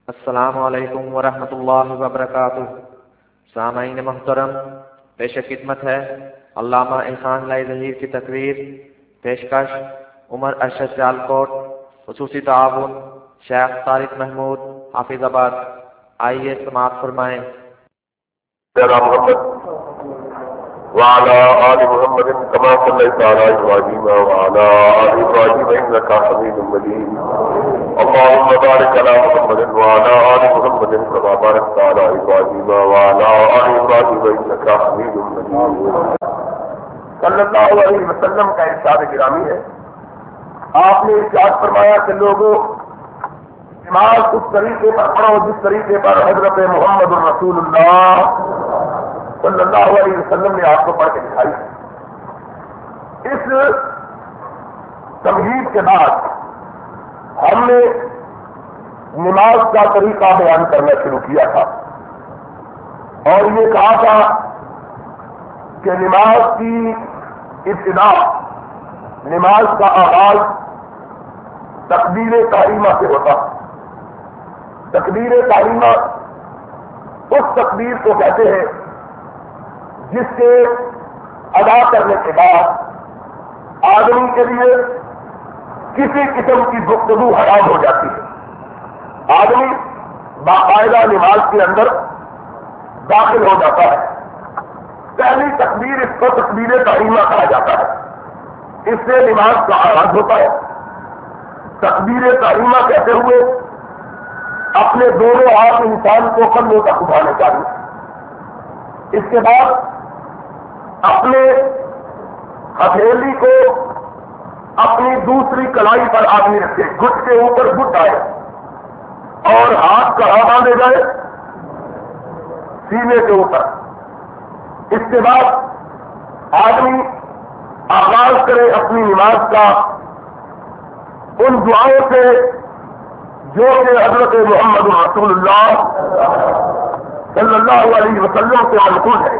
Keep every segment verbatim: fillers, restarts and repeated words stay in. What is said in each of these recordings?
السلام علیکم ورحمۃ اللہ وبرکاتہ۔ سامعین محترم، پیش خدمت ہے علامہ احسان لائی ظہیر کی تقریر۔ پیشکش عمر ارشد سیالکوٹ، خصوصی تعاون شیخ طارق محمود حافظ آباد۔ آئیے سماعت فرمائیں۔ وعلى آل محمد كما صليت على إبراهيم وعلى آل إبراهيم إنك حميد مجيد. اللهم بارك على محمد وعلى آل محمد كما باركت على إبراهيم وعلى آل إبراهيم إنك حميد مجيد. صلی اللہ علیہ وسلم کا ارشاد گرامی ہے، آپ نے ارشاد فرمایا کہ لوگوں نماز اس طریقے پر پڑھو جس طریقے پر حضرت محمد رسول اللہ صلی اللہ علیہ وسلم نے آپ کو پڑھ کے دکھائی۔ اس تمہید کے بعد ہم نے نماز کا طریقہ بیان کرنا شروع کیا تھا اور یہ کہا تھا کہ نماز کی ابتدا، نماز کا آغاز تکبیر تحریمہ سے ہوتا۔ تکبیر تحریمہ اس تکبیر کو کہتے ہیں جس کے ادا کرنے کے بعد آدمی کے لیے کسی قسم کی گفتگو حرام ہو جاتی ہے۔ آدمی باقاعدہ نماز کے اندر داخل ہو جاتا ہے۔ پہلی تکبیر اس کو تکبیر تحریمہ کہا جاتا ہے، اس سے نماز کا آغاز ہوتا ہے۔ تکبیر تحریمہ کہتے ہوئے اپنے دونوں ہاتھ انسان کو کندھوں تک اٹھانے چاہیے۔ اس کے بعد اپنے ہتھیلی کو اپنی دوسری کلائی پر آدمی رکھے، گھٹ کے اوپر گھٹ آئے اور ہاتھ کہاں باندھے جائے؟ سینے کے اوپر۔ اس کے بعد آدمی آغاز کرے اپنی نماز کا ان دعاؤں سے جو کہ حضرت محمد رسول اللہ صلی اللہ علیہ وسلم سے منقول ہے۔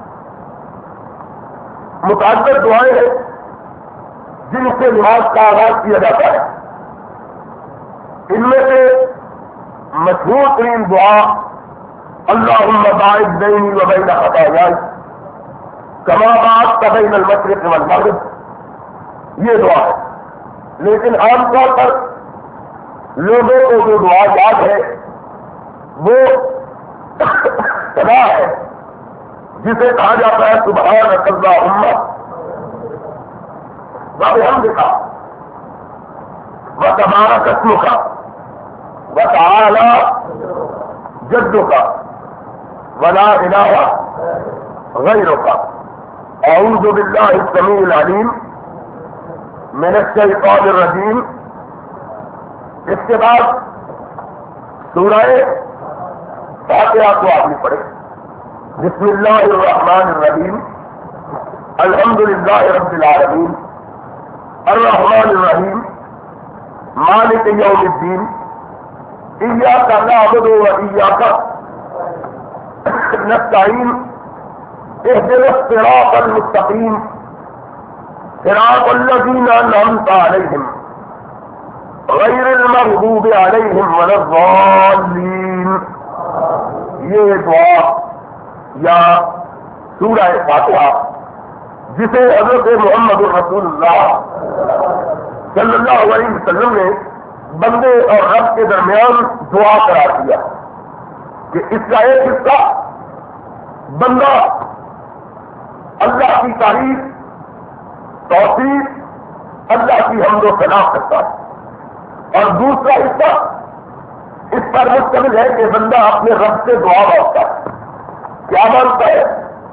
متعدد دعائیں ہیں جن سے نماز کا آغاز کیا جاتا ہے۔ ان میں سے مشہور ترین دعا اللہم باعد بینی و بین خطایائی کما باعدت بین المشرق والمغرب، یہ دعا ہے۔ لیکن عام طور پر لوگوں کو جو دعا یاد ہے وہ صدا ہے جسے کہا جاتا ہے سبحانک اللہم وبحمدک وتبارک اسمک وتعالی جدک ولا الہ غیرک اعوذ باللہ السمیع العلیم من الشیطان الرجیم۔ اس کے بعد سورہ فاتحہ کو آدمی پڑھے۔ بسم اللہ الرحمن الرحیم الحمدللہ رب العالمین الرحمن الرحیم مالک یوم الدین ایاک نعبد و ایاک نستعین اہدنا الصراط المستقیم صراط الذین انعمت علیہم غیر المغضوب علیہم ولا الضالین۔ یہ دعا یا سورہ فاتحہ جسے حضرت محمد رسول اللہ صلی اللہ علیہ وسلم نے بندے اور رب کے درمیان دعا قرار دیا کہ اس کا ایک حصہ بندہ اللہ کی تعریف، توصیف، اللہ کی حمد و ثنا کرتا ہے اور دوسرا حصہ اس پر مشتمل ہے کہ بندہ اپنے رب سے دعا مانگتا ہے۔ کیا مانگتا ہے؟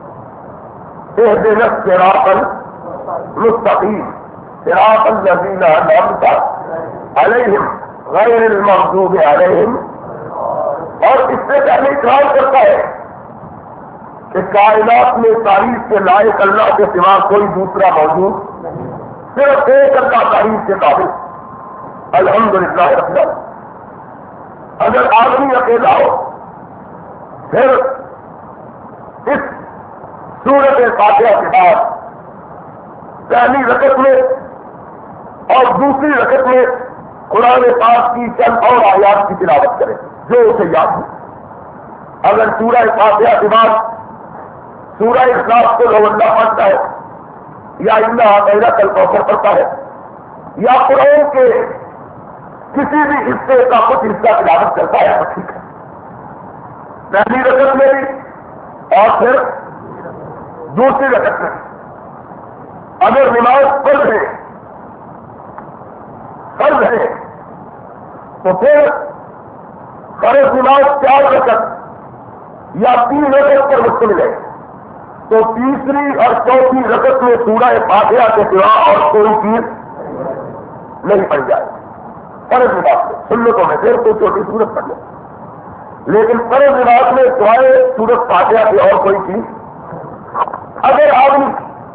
اہدنا الصراط المستقیم صراط الذین انعمت علیہم غیر المغضوب علیہم۔ اور اس سے پہلے اقرار کرتا ہے کہ کائنات میں تعریف کے لائق اللہ کے سوا کوئی دوسرا موجود، صرف ایک اللہ تعریف کے قابل الحمدللہ رب العالمین۔ اگر آدمی اکیلا ہو پھر اس سورۃ فاتحہ کے بعد پہلی رکعت میں اور دوسری رکعت میں قرآن پاک کی چند اور آیات کی تلاوت کریں۔ جو اسے یاد ہو. اگر سورہ فاتحہ کے بعد سورہ اخلاص کو لو اللہ پڑھتا ہے یا انا اعطیناک الکوثر پڑھتا ہے یا قرآن کے کسی بھی حصے کا کچھ حصہ تلاوت کرتا ہے تو ٹھیک ہے. پہلی رکعت میں بھی اور پھر دوسری رکعت میں. اگر نماز فرض ہے فرض ہے تو پھر فرض نماز چار رکعت یا تین رکعت پر مشتمل ہے تو تیسری اور چوتھی رکعت میں سورہ فاتحہ کے سوا اور کوئی چیز نہیں پڑ جائے. فرض نماز میں سنتوں میں پھر کوئی چھوٹی سورت پڑھ لے, لیکن فرض نماز میں سوائے سورت فاتحہ کی اور کوئی چیز. اگر آدمی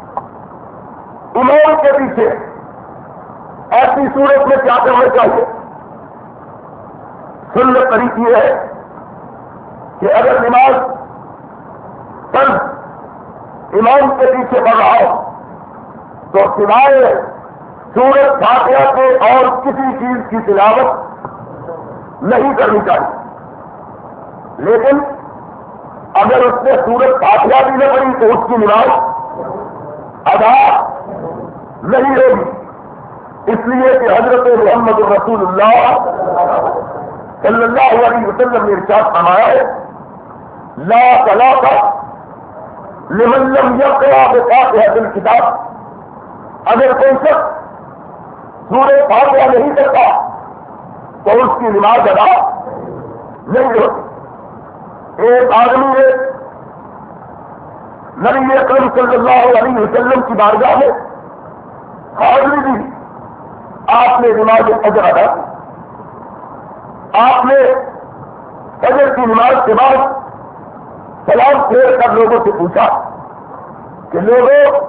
امام کے پیچھے ایسی صورت میں کیا کرنا چاہیے؟ سنت طریق یہ ہے کہ اگر نماز فرض امام کے پیچھے پڑھ رہا ہو تو سوائے سورت فاتحہ کے اور کسی چیز کی تلاوت نہیں کرنی چاہیے. لیکن اگر اس نے سورت فاتحہ بھی نہ پڑھی تو اس کی نماز ادا نہیں ہوگی, اس لیے کہ حضرت محمد رسول اللہ صلی اللہ علیہ وسلم نے ارشاد فرمایا ہے لا صلاۃ لمن لم یقرأ بفاتحۃ الکتاب. اگر کوئی شخص سورہ فاتحہ نہیں کرتا تو اس کی نماز ادا نہیں ہوتی. ایک آدمی نے نبی اکرم صلی اللہ علیہ وسلم کی بارگاہ میں حاضری دی. آپ نے نماز فجر ادا کی. آپ نے فجر کی نماز کے بعد سلام پھیر کر لوگوں سے پوچھا کہ لوگوں,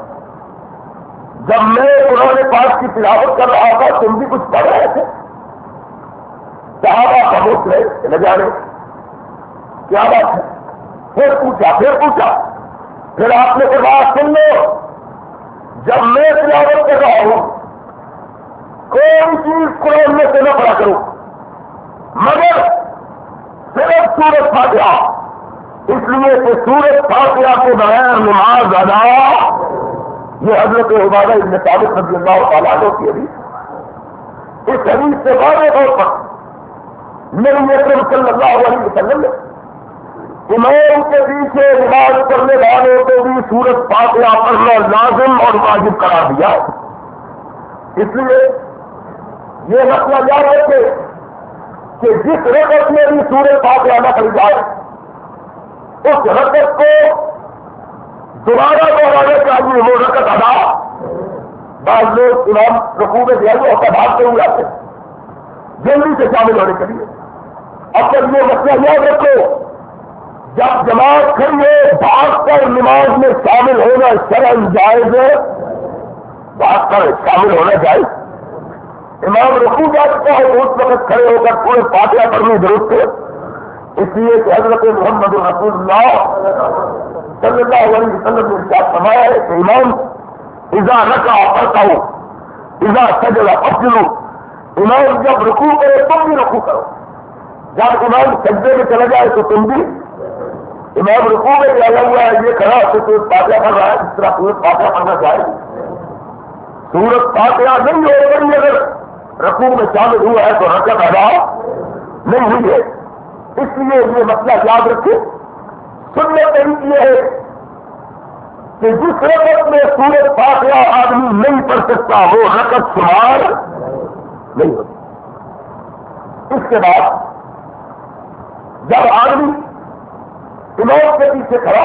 جب میں قرآن پاک کی تلاوت کر رہا تھا تم بھی کچھ پڑھ رہے تھے؟ صحابہ خاموش رہے, نہ جانے کیا بات ہے. پھر پوچھا پھر پوچھا پھر آپ نے فرمایا سن لو, جب میں تلاوت کر رہا ہوں کوئی چیز قرآن میں سے نہ پڑھا کروں مگر صرف سورت فاتحہ, اس لیے کہ سورت فاتحہ کے بغیر نماز ادا. یہ حضرت عبادہ ابن ثابت رضی اللہ تعالیٰ عنہ کی حدیث. اس حدیث سے واضح طور پر نبی اکرم صلی اللہ علیہ وسلم نے امام کے پیچھے نماز پڑھنے والوں کو بھی سورت فاتحہ پڑھنا لازم اور واجب قرار دیا. اس لیے یہ مسئلہ یاد رکھے کہ جس رکعت میں بھی سورت فاتحہ نہ پڑھی جائے اس رکعت کو دوبارہ دوہرانا چاہیے. وہ رکعت ادا. بعض لوگ امام رکوع میں جائیں اور بھاگتے ہوئے آتے جلدی سے شامل ہونے کے لیے. اب تک یہ مسئلہ یاد رکھو, جب جماعت کھڑی ہے بھاگ کر نماز میں شامل ہونا شرعاً جائز ہے. بھاگ کر شامل ہونا جائز. امام رکوع جا چکا ہے تو اس وقت کھڑے ہو کر پورے فاتحہ پڑھنی درست ہے. اس لیے کہ حضرت محمد رسول اللہ صلی اللہ علیہ وسلم نے ارشاد فرمایا ہے کہ امام اذا رکع فرکعوا اذا سجد فاسجدوا. امام جب رکوع کرے تم بھی رکوع کرو, جب امام سجدے میں چلا جائے تو تم بھی. امام رکوع میں لگا ہوا ہے یہ کھڑا تو سورت فاتحہ پڑھ رہا ہے, جس طرح سورت فاتحہ پڑھنا چاہیے. سورت فاتحہ نہیں ہو رہی اگر رکوع میں شامل ہوا ہے تو رکعت ادا نہیں ہوئی ہے. اس لیے یہ مسئلہ یاد رکھے. سنت طریق یہ ہے کہ جس رکعت میں سورت فاتحہ آدمی نہیں پڑھ سکتا وہ رکعت شمار نہیں ہوتی. اس کے بعد جب آدمی امام کے پیچھے کھڑا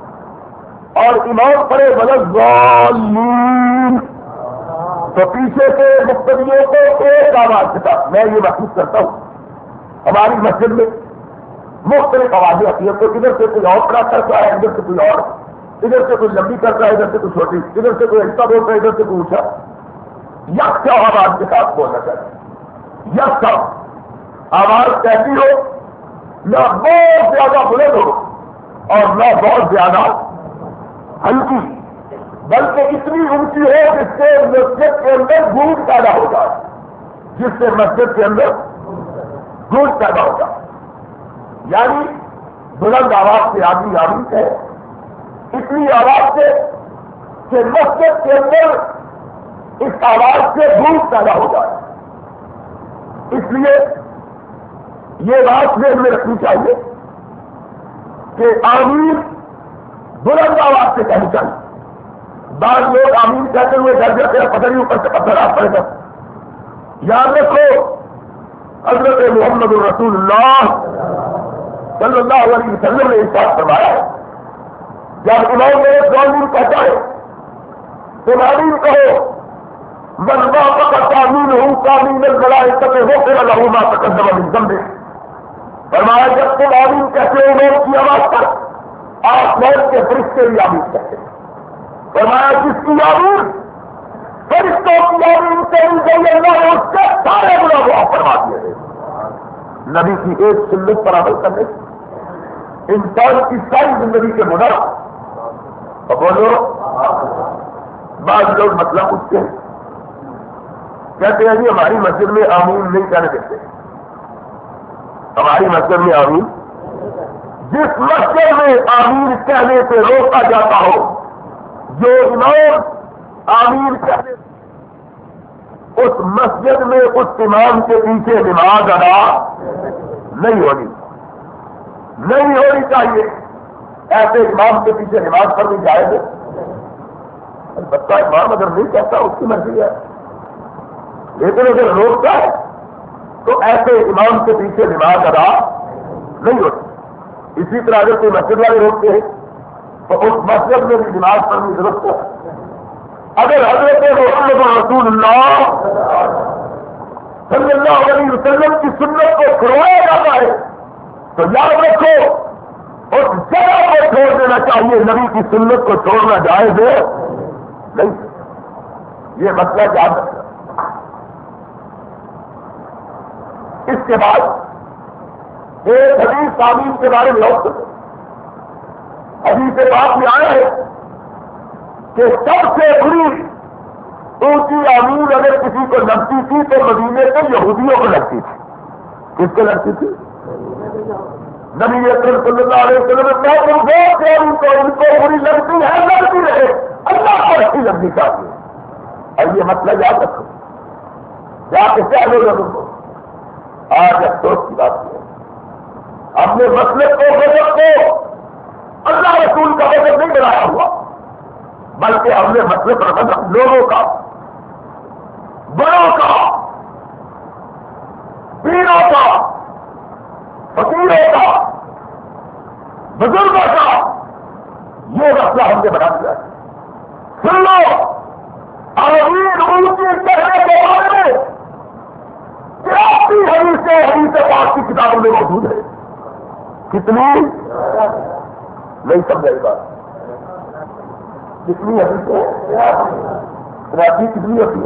ہو اور امام پڑے وَلَضَّالِّينَ تو پیچھے سے مقتدیوں کو ایک آواز دیتا. میں یہ محسوس کرتا ہوں ہماری مسجد میں مختلف آوازیں آتی ہیں. تو ادھر سے کوئی اور کھڑا کرتا ہے, ادھر سے کوئی اور, ادھر سے کوئی لمبی کرتا ہے, ادھر سے کوئی چھوٹی, ادھر سے کوئی ایسا بولتا ہے, ادھر سے کوئی اونچا. یکساں آواز کے ساتھ بولنا چاہیے. یکساں آواز کیسی ہو, نہ بہت زیادہ بلند ہو اور نہ بہت زیادہ ہلکی, بلکہ اتنی اونچی ہو جس سے مسجد کے اندر گونج پیدا ہو جائے, جس سے مسجد کے اندر گونج پیدا ہو جائے. یعنی بلند آواز سے آدمی آمین کہے، اتنی آواز سے کہ مسجد کے اندر اس آواز سے بھوک پیدا ہو جائے. اس لیے یہ بات ذہن میں رکھنی چاہیے کہ آمین بلند آواز سے کہنی چاہیے. بعض لوگ آمین کہتے ہوئے ڈر جاتے ہیں، پتہ نہیں اوپر سے پتھر آ پڑے گا. یاد رکھو حضرت محمد الرسول اللہ صلی اللہ علیہ وسلم نے اس بات فرمایا ہے، جب امام میرے آمین کہتا ہے تو آمین کہو، من وافق آمینہ آمین الملائکۃ غفر لہ ما تقدم من ذنبہ. فرمایا جب تم آمین کہتے ہو امام کی آواز پر، آسمان کے فرشتے بھی آمین کہتے ہیں. فرمایا جس کی آمین فرشتوں کی آمین سے مل گئی، اللہ نے اس کے سارے گناہ معاف فرما دیے ہیں. نبی کی ایک سنت پر عمل کرنے انسان کی ساری زندگی کے گناہ. اور بولو بعض لوگ مسئلہ پوچھتے ہیں، کہتے ہیں جی ہماری مسجد میں آمین نہیں کہنے دیتے. ہماری مسجد میں آمین، جس مسجد میں آمین کہنے سے روکا جاتا ہو، جو امام آمین کہنے اس مسجد میں اس امام کے پیچھے نماز ادا نہیں ہونی نہیں ہونی چاہیے. ایسے امام کے پیچھے نماز پڑھنی جائز ہے. البتہ امام اگر نہیں کہتا اس کی مرضی ہے، لیکن اگر روکتا ہے تو ایسے امام کے پیچھے نماز ادا نہیں ہوتی. اسی طرح اگر کوئی مسجد والے روکتے ہیں تو اس مسجد میں بھی نماز پڑھنی ضرورت ہے. اگر حضرت محمد رسول اللہ صلی اللہ علیہ وسلم کی سنت کو چھوڑا جاتا ہے تو یاد رکھو اس جگہ کو چھوڑ دینا چاہیے. نبی کی سنت کو چھوڑنا جائز ہے نہیں. یہ مسئلہ یاد رکھنا. اس کے بعد ایک حدیث آمین کے بارے میں اور حدیث بات میں آیا ہے کہ سب سے بری اونچی آمین اگر کسی کو لگتی تھی تو مدینے کے یہودیوں کو لگتی تھی. کس کو لگتی تھی؟ نبی اکرم صلی اللہ علیہ وسلم نے تم کو ان کو ان کو بری لگتی ہے، لگتی رہے، اللہ کو اچھی لگنی چاہیے. اور یہ مسئلہ یاد رکھو. کیا کیا لوگ کو آج افسوس کی بات ہے اپنے مسئلے کو غضب کو اللہ رسول کا غضب نہیں بنایا ہوا، بلکہ ہم نے مسئلے پر غضب لوگوں کا، بڑوں کا، پیروں کا، فقیروں کا، بزرگوں کا، یہ مسئلہ ہم نے بنا دیا. سن لو آمین اونچی کہنے کے بارے میں تراسی حدیثیں حدیث پاک کی کتابوں میں موجود ہے. کتنی نہیں سمجھائی بات؟ کتنی حدیثیں؟ تراسی کتنی ہوتی ہے؟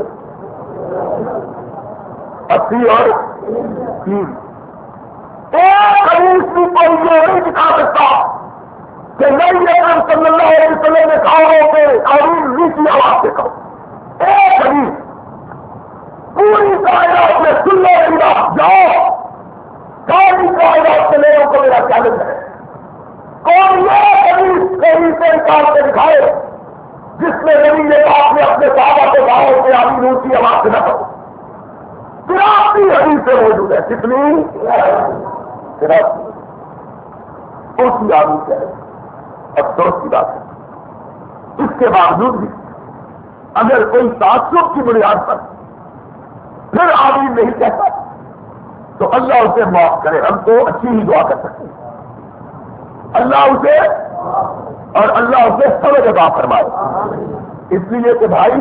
اسی اور تین. ایک حدیث بھی کوئی یہ نہیں دکھا سکتا کہ نبی اکرم صلی اللہ علیہ وسلم نے کہا ہو کہ آمین نیچی آواز سے کہو. ایک حدیث پوری کائنات میں سننے کی بات جاؤ، ساری کائنات سے لوگوں کو میرا چیلنج ہے. کون یہ حدیث کہیں سے نکال کے دکھائے جس میں نبی نے آپ نے اپنے صحابہ کو کہا ہو کہ آمین اونچی آواز سے نہ کہو. تراسی حدیثیں موجود ہے. کتنی؟ تراسی. اونچی آمین کہہ رہے. افسوس کی بات ہے اس کے باوجود بھی اگر کوئی تعصب کی بنیاد پر پھر آمین نہیں کہتا تو اللہ اسے معاف کرے. ہم تو اچھی ہی دعا کر سکتے ہیں. اللہ اسے اور اللہ اسے سمجھ عطا فرمائے. اس لیے کہ بھائی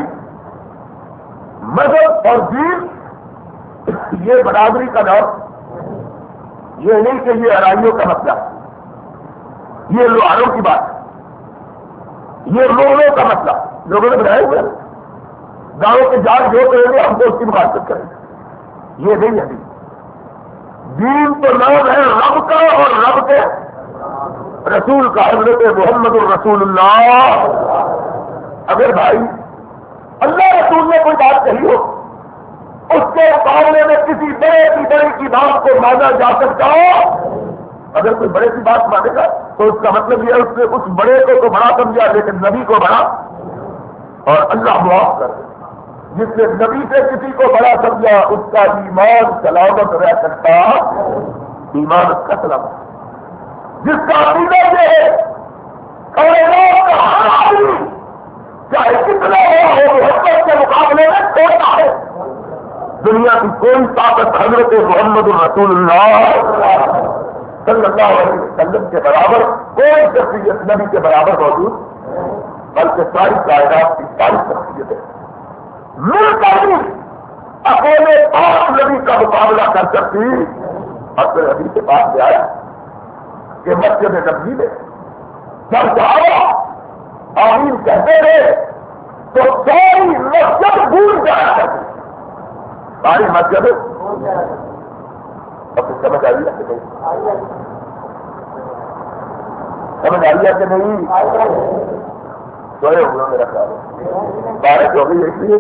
مذہب اور دین یہ برادری کا نام یہ نہیں کہ یہ ارائیوں کا مسئلہ، یہ لوہاروں کی بات ہے، یہ لوگوں کا مسئلہ. لوگوں نے بنائے ہوئے گاؤں کے جان جو کہیں گے ہم کو اس کی مخالفت کریں گے. یہ نہیں ہے دین. دین تو نام ہے رب کا اور رب کے رسول کا، حضرت محمد الرسول اللہ. اگر بھائی اللہ رسول نے کوئی بات کہی ہو اس کے مقابلے میں کسی بڑے کی بڑے کی بات کو مانا جا سکتا ہو اگر کوئی بڑے کی بات مانے گا تو اس کا مطلب یہ ہے اس نے اس بڑے کو تو بڑا سمجھا لیکن نبی کو بڑا، اور اللہ معاف کر دے جس نے نبی سے کسی کو بڑا سمجھا اس کا ایمان سلامت رہ سکتا، ایمان اس کا سلامت، جس کا عقیدہ یہ ہے کائنات کا ہر آدمی چاہے کتنا بڑا ہو محبت کے مقابلے میں چھوٹا ہے، دنیا کی کوئی طاقت حضرت محمد الرسول اللہ صلی اللہ علیہ وسلم کے برابر کوئی شخصیت نبی کے برابر موجود، بلکہ ساری کائنات کی ساری شخصیتیں مل کر بھی اپنے پاک نبی کا مقابلہ کر سکتی، اور پھر نبی کے پاس سے آیا کہ مسجد نبی میں جب صحابہ آمین کہتے رہے تو ساری مسجد بھول جایا کرتی، ساری مسجد اب سمجھ آئی ہے کہ نہیں؟ سمجھ آئی ہے کہ نہیں؟ سوئے ہوئے میرا خیال ہے بارش ہو گئی، اس لیے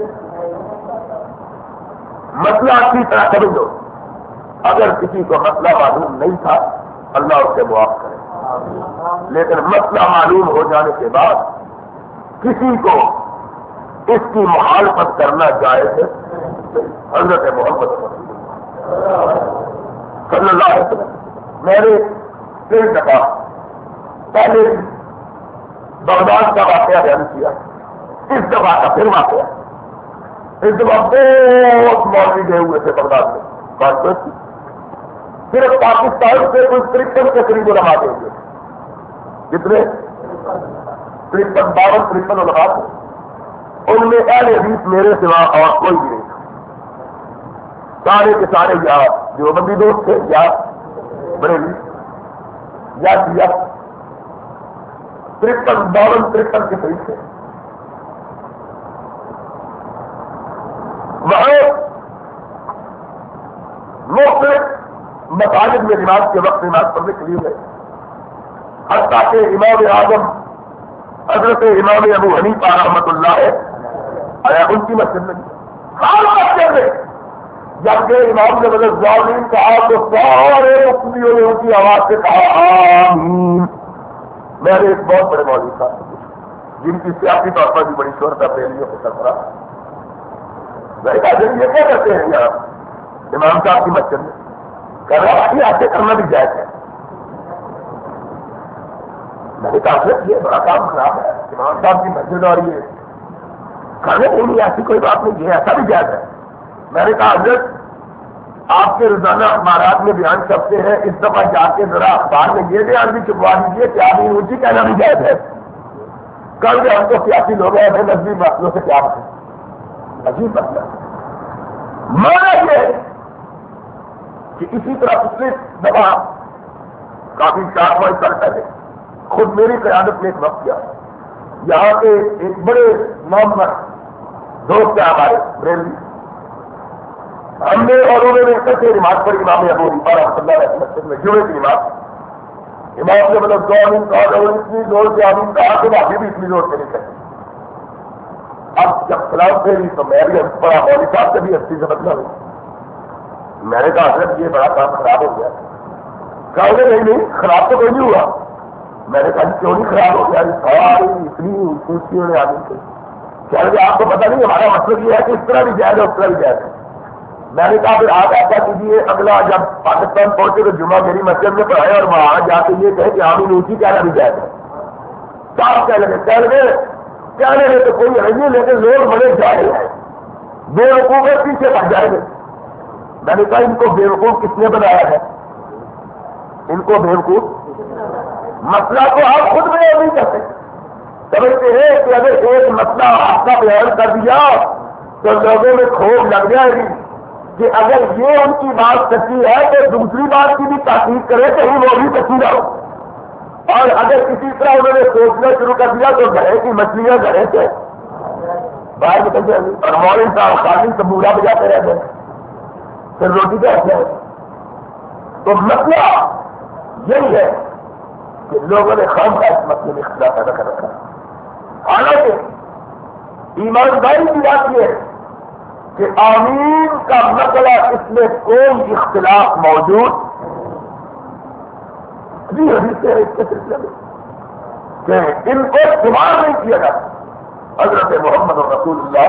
مسئلہ اچھی طرح سمجھ لو، اگر کسی کو مسئلہ معلوم نہیں تھا اللہ اس سے معاف کرے، لیکن مسئلہ معلوم ہو جانے کے بعد کسی کو اس کی مخالفت کرنا جائز ہے۔ حضرت محمد صلی اللہ علیہ وسلم میں نے کئی دفعہ پہلے بغداد کا واقعہ بیان کیا، اس دفعہ کا پھر واقعہ، اس دفعہ بہت مولوی گئے ہوئے تھے بغداد میں کانفرنس کی، صرف پاکستان سے کوئی ترپن کے قریب علماء دیں گے، جتنے ترپن باون ترپن علماء تھے، ان میں اہل حدیث میرے سوا اور کوئی بھی نہیں تھا، سارے کے سارے یا دیوبندی دوست تھے یا بریلی یا شیعہ، ترپن باون ترپن کے قریب تھے۔ وہاں مختلف مساجد میں نماز کے وقت نماز پڑھنے کے لیے گئے، حتیٰ کہ امام اعظم حضرت امام ابو حنیفہ رحمۃ اللہ آیا ان کی مسجد میں، ہر مسجد میں جبکہ امام نے مطلب ظالم کہا تو سارے مقتدیوں نے ان کی آواز سے کہا آمین۔ میں نے ایک بہت بڑے مولوی تھا جن کی سیاسی طور پر بھی بڑی شہرت ہے ریلیوں کے سربراہ، میں نے کہا یہ کیا کرتے ہیں یہاں امام صاحب کی مسجد میں؟ کہہ رہا ہے ایسے کرنا بھی جائز ہے۔ میں نے کہا یہ بڑا کام خراب ہے، امام صاحب کی مسجد اور یہ کھانے نہیں، ایسی کوئی بات نہیں، یہ ایسا بھی جائز ہے۔ میں نے کہا حضرت آپ کے روزانہ اخبارات میں بیان چھپتے ہیں، اس دفعہ جا کے ذرا اخبار میں یہ بیان بھی چھپوا دیجیے کہ آمین اونچی کہنا بھی جائز ہے۔ کل جو ہم کو سیاسی لوگ ہیں ہمیں نظری مسئلوں سے کیا ہے، عجیب مسئلہ۔ مانا یہ کہ اسی طرح پچھلے دفعہ کافی چار پانچ سال پہلے خود میری قیادت میں ایک وقت کیا، یہاں کے ایک بڑے نامور دوست ہیں ہمارے بریلوی، ہم نے اور انہوں نے کیسے نماز پڑھی امام ابو حنیفہ رحمۃ اللہ علیہ مسجد میں جمعے کی نماز، امام نے مطلب دو آمین کہا تو اتنی زور سے آمین کہا کہ باقی بھی اتنی زور سے نہیں کہتے۔ اب جب سلام پھیری تو میں بھی پڑا مولوی صاحب سے بھی اچھی سے بدلا ہوئی، میں نے کہا حضرت یہ بڑا کام خراب ہو گیا، کہا نہیں نہیں خراب تو کوئی نہیں ہوا۔ میں نے کہا کیوں نہیں خراب ہو گیا؟ ساری اتنی کرسیوں نے آدمی سے کہہ رہے آپ کو پتہ نہیں ہمارا مطلب یہ ہے کہ اس طرح بھی جائز ہے اس طرح بھی جائز ہے۔ میں نے کہا پھر آپ ایسا کیجیے اگلا جب پاکستان پہنچے تو جمعہ میری مسجد میں پڑھائے اور وہاں جا کے یہ کہے کہ آمین اونچی کہنا بھی جائز ہے۔ صاحب کہہ لگے کہہ لگے کہنے لگے تو کوئی نہیں، لیکن لوگ بڑے جاہل ہیں، بے وقوف پیچھے پڑ جائیں گے۔ میں نے کہا ان کو بے وقوف کس نے بنایا ہے؟ ان کو بے وقوف مسئلہ تو آپ خود بیان نہیں کرتے، سمجھتے ہیں کہ اگر ایک مسئلہ آپ کا بیان کر دیا تو لوگوں میں کھوج لگ جائے گی کہ اگر یہ ان کی بات سچی ہے تو دوسری بات کی بھی تحقیق کرے کہیں وہ بھی سچی نہ ہو، اور اگر کسی طرح انہوں نے سوچنا شروع کر دیا تو گھڑے کی مچھلیاں گھڑے سے باہر نکل جائیں گی، اور مولوی صاحب خالی تبورا بجاتے رہتے ہیں، پھر روٹی پہ رہتے ہیں۔ تو مسئلہ یہی ہے کہ لوگوں نے خام کا اس مسئلے میں اختلاف پیدا کر رکھا، حالانکہ ایمانداری کی بات یہ ہے کہ آمین کا مسئلہ اس میں کوئی اختلاف موجود جی حدیثیں ہیں اس کے سلسلے میں کہ ان کو شمار نہیں کیا جاتا. حضرت محمد رسول اللہ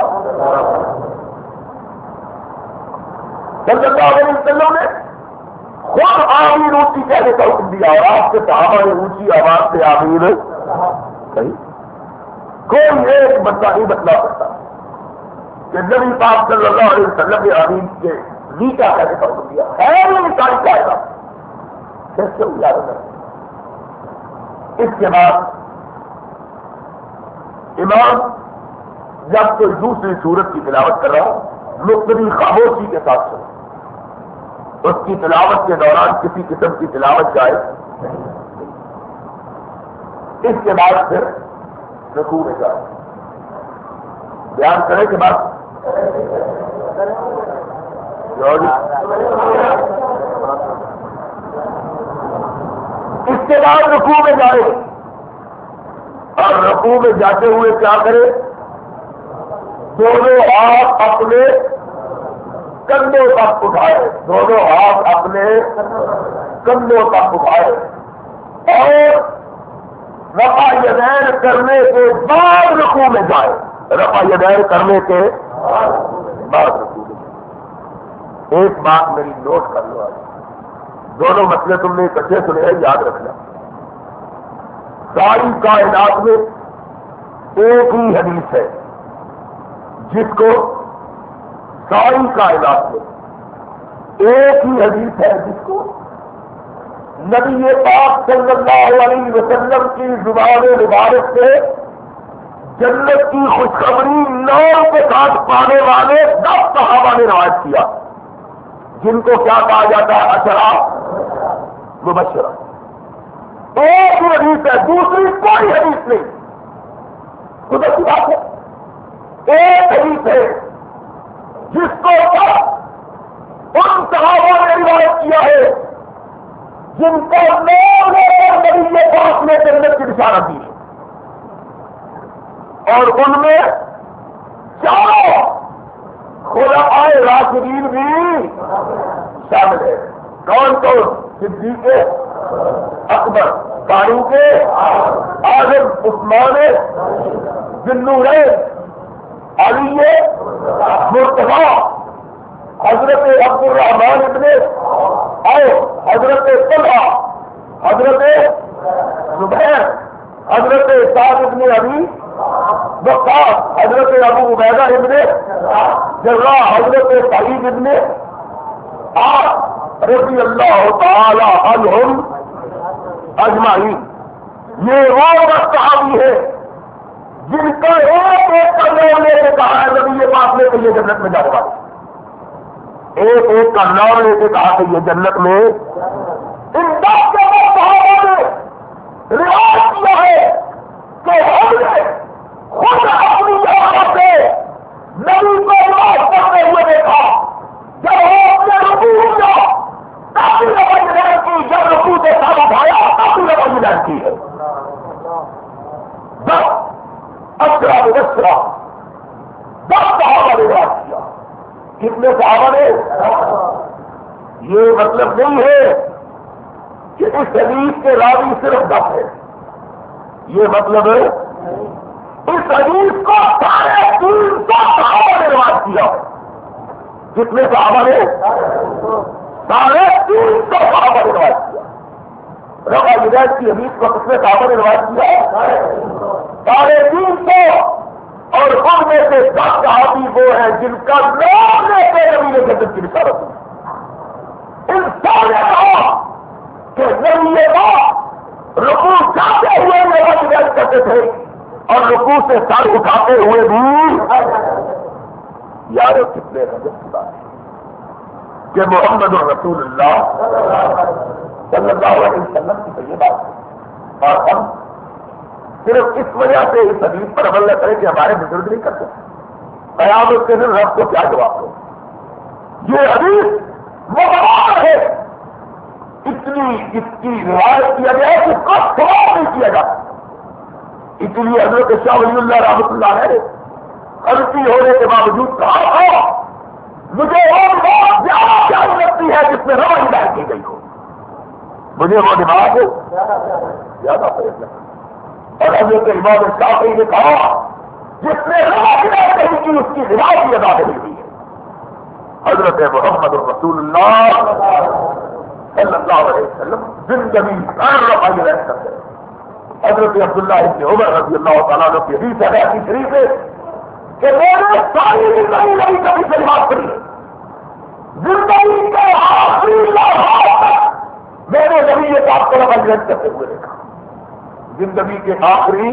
صلی اللہ علیہ وسلم نے خود آمین اونچی کہنے کا حکم دیا اور آپ کے صحابہ نے اونچی آواز سے آمین صحیح. کوئی ایک بندہ نہیں بتلا سکتا کہ نبی پاک صلی اللہ علیہ وسلم نے آمین کے نیچا کہنے کا حکم دیا ہے نہیں ساری کہے گا کیسے اجازت ہے. اس کے بعد امام جب کوئی دوسری سورت کی تلاوت کر رہا ہو مقتدی خاموشی کے ساتھ سنو. اس کی تلاوت کے دوران کسی قسم کی تلاوت جائے. اس کے بعد پھر رکوع میں جائے. بیان کرنے کے بعد اس کے بعد رکوع میں جائے اور رکوع میں جاتے ہوئے کیا کرے؟ دونوں ہاتھ اپنے کندھوں تک اٹھائے. دونوں ہاتھ اپنے کندھوں تک اٹھائے اور رفع یدین کرنے کے بعد رکوع میں جائے. رفع یدین کرنے کے بعد رکوع میں جائے. ایک بات میری نوٹ کر لو. دونوں مسئلے تم نے اکٹھے سنے ہیں, یاد رکھنا. ساری کائنات میں ایک ہی حدیث ہے جس کو ساری کائنات میں ایک ہی حدیث ہے جس کو نبی پاک صلی اللہ علیہ وسلم کی زبان مبارک سے جنت کی خوشخبری نام کے ساتھ پانے والے دس صحابہ نے روایت کیا جن کو کیا کہا جاتا ہے؟ اشرا مبشرہ. ایک ہی حدیث ہے, دوسری کوئی حدیث نہیں. خدا کی بات ہے, ایک حدیث ہے جس کو ان صحابہ نے روایت کیا ہے جن کو نام نبی پاک نے جنت کی بشارت دی ہے اور ان میں چاروں خلفائے راشدین بھی شامل ہے. کون کون؟ صدیق اکبر, فاروق اعظم, عثمان ذی النورین, علی مرتضیٰ, حضرت عبد الرحمان ابن عوف, حضرت طلحہ, حضرت زبیر, حضرت سعد ابن ابی وقاص, حضرت ابو عبیدہ ابن جراح, حضرت سعید ابن عاص رضی اللہ تعالی عنہم اجمعین. یہ وہ صحابی ہے جن کا ایک ایک کا نام لے کے کہا ہے نبی یہ پاک نے کہ یہ جنت میں جانے والے. ایک ایک کا نام لے کے کہا کہ یہ جنت میں. ان دس کے بعد صحابہ نے روایت کیا ہے کہ ہم نے خود اپنی جگہ سے نبی کو روایت کرتے ہوئے دیکھا. جب وہ اپنے رکوع ہوا کافی رفع کی, جب رکوع سے ساتھ اٹھایا کافی رفع کی ہے. بس اشرا مبشرہ دس صحابہ نے روایت کیا. کتنے صحابہ نے؟ یہ مطلب نہیں ہے کہ اس حدیث کے راوی صرف دس ہے. یہ مطلب ہے اس حدیث کو سارے تین سو صحابہ نے روایت کیا. کتنے صحابہ نے؟ سارے تین سو صحابہ نے روایت کیا. رفع یدین کی حدیث کو کتنے صحابہ نے روایت کیا؟ سارے تین سو. اور ان میں سے دس صحابی وہ ہیں جن کا نام لے کے نبی نے جنت کی بشارت دی. ان سارے کہا کہ نبی پاک رکوع جاتے ہوئے رفع یدین کرتے تھے اور رکوع سے سر اٹھاتے ہوئے بھی. یار کتنے رجب کی بات ہے کہ محمد رسول اللہ صلی اللہ علیہ وسلم کی تو یہ بات ہے. اور ہم صرف اس وجہ سے اس حدیث پر عمل نہ کریں کہ ہمارے بزرگ نہیں کرتے. قیامت کے دن رب کو کیا جواب دو؟ یہ حدیث مبارک ہے, اتنی اس کی روایت کیا گیا ہے کہ اس کا سوال نہیں کیا جاتا. اس لیے حضرت شاہ ولی اللہ رحمۃ اللہ علیہ غلطی ہونے کے باوجود کہا تھا مجھے اور بہت زیادہ پیاری لگتی ہے جس میں رفع یدین کی گئی ہو. مجھے وہ نماز زیادہ پسند ہے. اور حضرت امام شافعی نے کہا جس نے نماز نہیں کی اس کی نماز بھی ادا نہیں ہوئی ہے. حضرت محمد رسول اللہ صلی اللہ علیہ وسلم زندگی ہر رفائی رہ کرتے. حضرت عبداللہ ابن عمر رضی اللہ تعالیٰ عنہ کی حدیث ہے ایسی شریف ہے کہ میں نے ساری زندگی نہیں کبھی سے نماز پڑھی ہے. زندگی کے آخری لمحات میں نے نبی یہ بات کو رفائی کرتے ہوئے دیکھا. زندگی کے آخری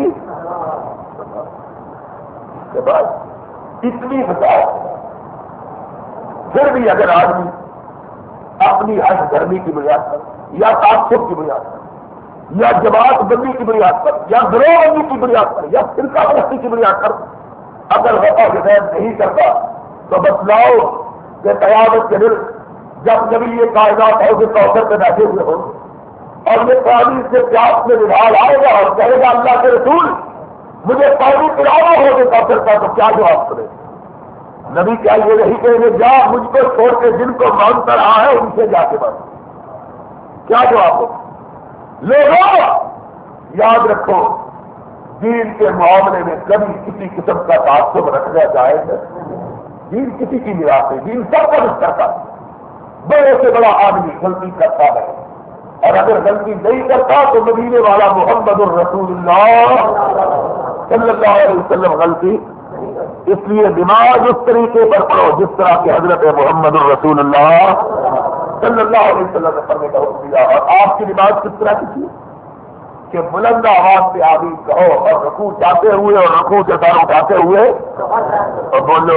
کے بعد اتنی بتاؤ پھر بھی اگر آدمی اپنی حج گرمی کی بنیاد پر یا تعصب کی بنیاد پر یا جماعت بندی کی بنیاد پر یا گروہ بندی کی بنیاد پر یا فرقہ پرستی کی بنیاد پر اگر وفا ہدایت نہیں کرتا تو بتلاؤ کہ قیامت کے دن جب نبی یہ کائنات ہے کہ کوثر پہ بیٹھے ہوئے ہوں اور یہ پانی سے پیاس میں نبھال آئے گا اور کہے گا اللہ کے رسول مجھے پانی پلانا ہوگا کوثر کا تو کیا جواب کرے؟ نبی کیا یہ نہیں کہیں گے جا مجھ کو چھوڑ کے جن کو مانتا رہا ہے ان سے جا کے بات. کیا جواب ہو؟ لوگوں یاد رکھو دین کے معاملے میں کبھی کسی قسم کا تعصب رکھنا جائز ہے. دین کسی کی میراث ہے. دین سب کو اس کرتا ہے. بڑے سے بڑا آدمی غلطی کرتا ہے اور اگر غلطی نہیں کرتا تو مدینے والا محمد الرسول اللہ صلی اللہ علیہ وسلم غلطی. اس لیے نماز اس طریقے پر پڑھو جس طرح کہ حضرت محمد الرسول اللہ صلی اللہ علیہ وسلم نے پڑھنے کا حکم دیا. اور آپ کی نماز کس طرح کی تھی کہ بلند آواز سے آمین کہو اور رکوع چاہتے ہوئے اور رکوع سے سر اٹھاتے ہوئے اور بولو.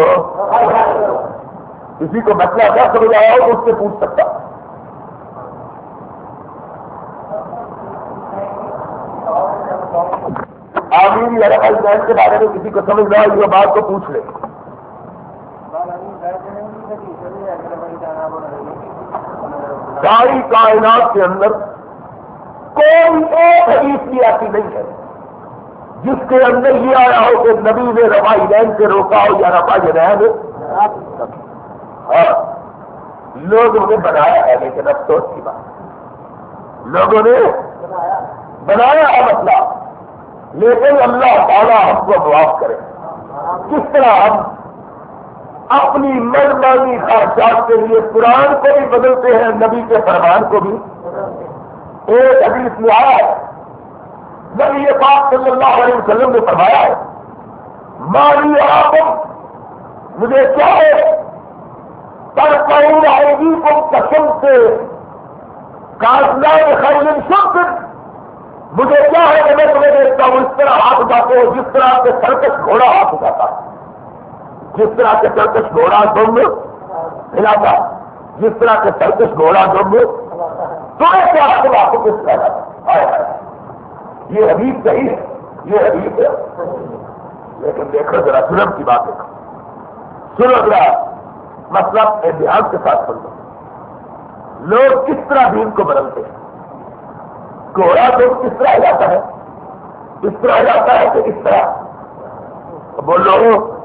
کسی کو مسئلہ نہ سمجھ آیا ہو تو اس سے پوچھ سکتا. آمین یا رفع الجین کے بارے میں کسی کو سمجھ نہ آئی یہ بات کو پوچھ لے. ساری کائنات کے اندر کوئی ایک حدیث بھی ایسی نہیں ہے جس کے اندر یہ آیا ہو کہ نبی نے رفع الجین سے روکا ہو یا رفع الجین. ہاں لوگوں نے بنایا ہے لیکن افسوس کی بات لوگوں نے بنایا ہے مسئلہ لیکن اللہ تعالیٰ ہم کو معاف کرے. کس طرح ہم اپنی من مانی خواہشات کے لیے قرآن کو بھی بدلتے ہیں نبی کے فرمان کو بھی. ایک حدیث میں آیا ہے نبی پاک صلی اللہ علیہ وسلم نے فرمایا ہے ماری آپ مجھے کیا ہے پر قرون آئے گی کو قسم سے کاسنا خیل شخص مجھے کیا ہے کہ میں تمہیں دیکھتا ہوں اس طرح ہاتھ اٹھاتے ہو جس طرح کے سرکش گھوڑا ہاتھ اٹھاتا جس طرح کے سرکش گھوڑا دم ہلاتا جس طرح کے سرکش گھوڑا دم تمہیں کیا حاصل آپ کو کس طرح جاتا. یہ حدیث صحیح ہے یہ حدیث ہے لیکن دیکھو ذرا ظلم کی بات دیکھو. سنو ذرا مطلب احتیاط کے ساتھ سن لو. لوگ کس طرح دین کو بدلتے ہیں. گھوڑا تو کس طرح جاتا ہے اس طرح جاتا ہے کہ اس طرح بولو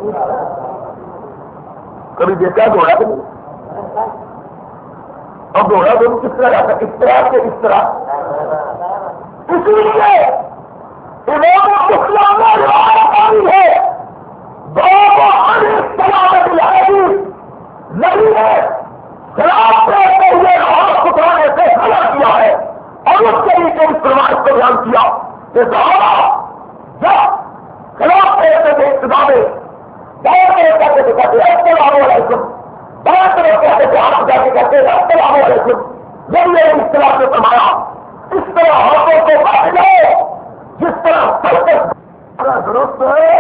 کبھی دیکھا گھوڑا کہ نہیں اور گھوڑا تو کس طرح جاتا ہے اس طرح کہ اس طرح. اس لیے امام مسلم ہے نہیں ہے شراب کرتے ہوئے ہاتھ اٹھانے سے منع کیا ہے اور اس کے لیے اس سماج کو بیان کیا کہ جب شراب کرتے تھے ابتدا میں بہت طرح کہتے تھے کہتے السلام علیکم بہت طرح کہتے تھے ہاتھ اٹھا کے کہتے السلام علیکم. نہیں ہے اس طرح سے فرمایا اس طرح ہاتھوں کو کاٹ جاؤ جس طرح سرکش درست ہے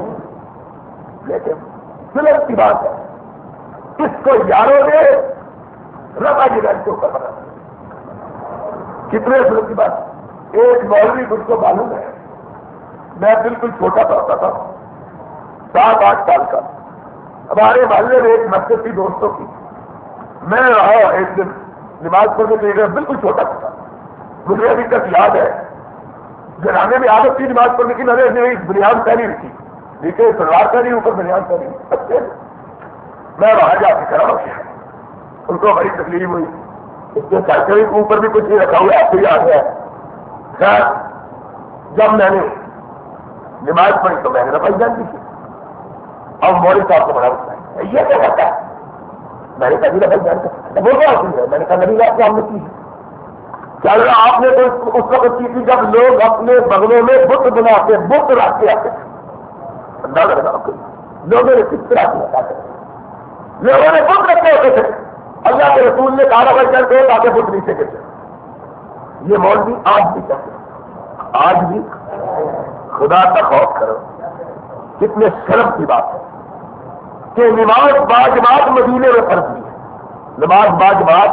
لیکن ظلم کی بات ہے. اس کو یاروں نے رفع الجین کے اوپر بنا کتنے ظلم کی بات. ایک مولوی مجھ کو معلوم ہے میں بالکل چھوٹا سا ہوتا تھا سات آٹھ سال کا. ہمارے محلے میں ایک مسجد تھی دوستوں کی. میں رہا ایک دن نماز پڑھنے کے لیے بالکل چھوٹا تھا. مجھے ابھی تک یاد ہے گھرانے میں عادت تھی نماز پڑھنے کی نظر نے بنیاد پہنی رکھی نیچے سلوار پہنی اوپر بنیاد پہنی. میں وہاں جا کے کھڑا ہو گیا. ان کو بڑی تکلیف ہوئی اس کے گھر کے اوپر بھی کچھ نہیں رکھا ہوا ہے، ایسے ہی آ گیا ہے. خیر جب میں نے نماز پڑھی تو میں نے رفائی جان کی تھی. اب مولوی صاحب کو بڑا ہوتا ہے یہ کیا کرتا ہے؟ میں نے کہا جی رفائی جان کا وہ کیا ہوتی ہے؟ میں نے کہا نبی آپ ہم نے کی کیا آپ نے تو اس وقت کی تھی جب لوگ اپنے بغلوں میں بت بناتے بت رکھ کے آتے تھے. اندازہ لگا لوگوں نے کس طرح کیا لوگوں نے بت رکھے ہوتے تھے. اللہ کے رسول نے کہا رفائی جان کو تاکہ بت نیچے گرتے. یہ مولوی آج بھی کہتے ہیں، آج بھی خدا کا خوف کرو. کتنے شرم کی بات ہے کہ نماز باجماعت مدینے میں فرض ہوئی ہے. نماز باجماعت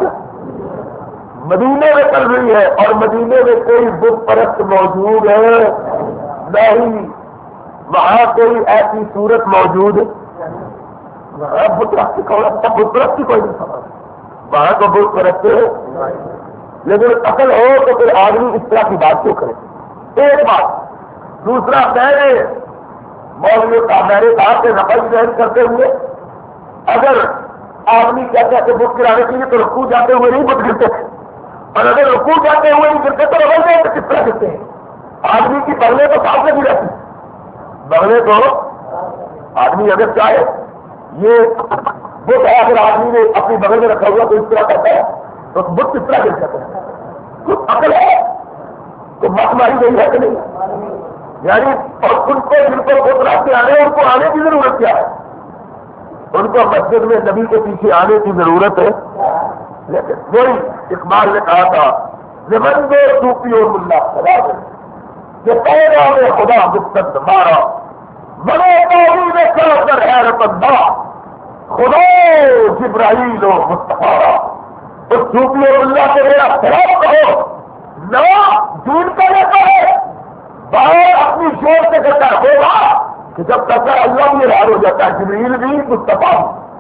مدینے میں چل رہی ہے اور مدینے میں کوئی بت پرست موجود ہے نہیں. وہاں کوئی ایسی صورت موجود بت پرست بت پرست کی کوئی نہیں سمجھ. وہاں تو بت پرست لیکن عقل ہو تو پھر آدمی اس طرح کی بات کیوں کرے. ایک بات. دوسرا میں نے مولوی کا میں نے کہا کہ رفائی ذہن کرتے ہوئے اگر آدمی کہتا ہے کہ بت گرانے کے لیے تو رکوع جاتے ہوئے نہیں بت گرتے تھے، اور اگر رکوع جاتے ہوئے نہیں گرتے تو رفائی ذہن کس طرح گرتے ہیں؟ آدمی کی بغلیں تو ساتھ میں بھی رہتی بغلیں تو آدمی اگر چاہے یہ بت ہے اگر آدمی نے اپنی بغل میں رکھا ہوا تو اس طرح کرتا ہے تو بت کس طرح گر سکتا ہے؟ کچھ عقل ہے تو مت ماری گئی ہے کہ نہیں؟ یعنی اور ان کو جن کو بت رکھتے آنے ان کو آنے کی ضرورت کیا ہے؟ ان کو مسجد میں نبی کے پیچھے آنے کی ضرورت ہے. لیکن وہی اقبال نے کہا تھا زمن دو صوفی اور ملا خدا کہ پیدا میں خدا گفتند مارا بڑے باغی میں کر کر حیرت انداز خدا جبرائیل و مصطفیٰ. اس صوفی اور اللہ کو میرا خراب کہو نہ دین کا لیتا ہے باہر اپنی شور سے کرتا ہوگا کہ جب تک اللہ بھی حیران ہو جاتا ہے جبریل بھی مصطفیٰ.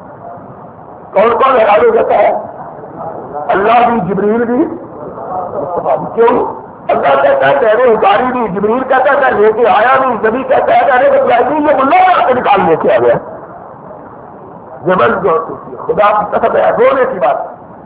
کون کون حیران ہو جاتا ہے؟ اللہ بھی جبریل بھی مصطفیٰ. کیوں؟ اللہ کہتا ہے تیرے اتاری نہیں، جبریل کہتا ہے لے کے آیا نہیں، نبی کہتا ہے تیرے بتلائی نہیں، یہ ملا کے نکال لے کے آ گیا. جبل جو خدا کی قسم ہے رونے کی بات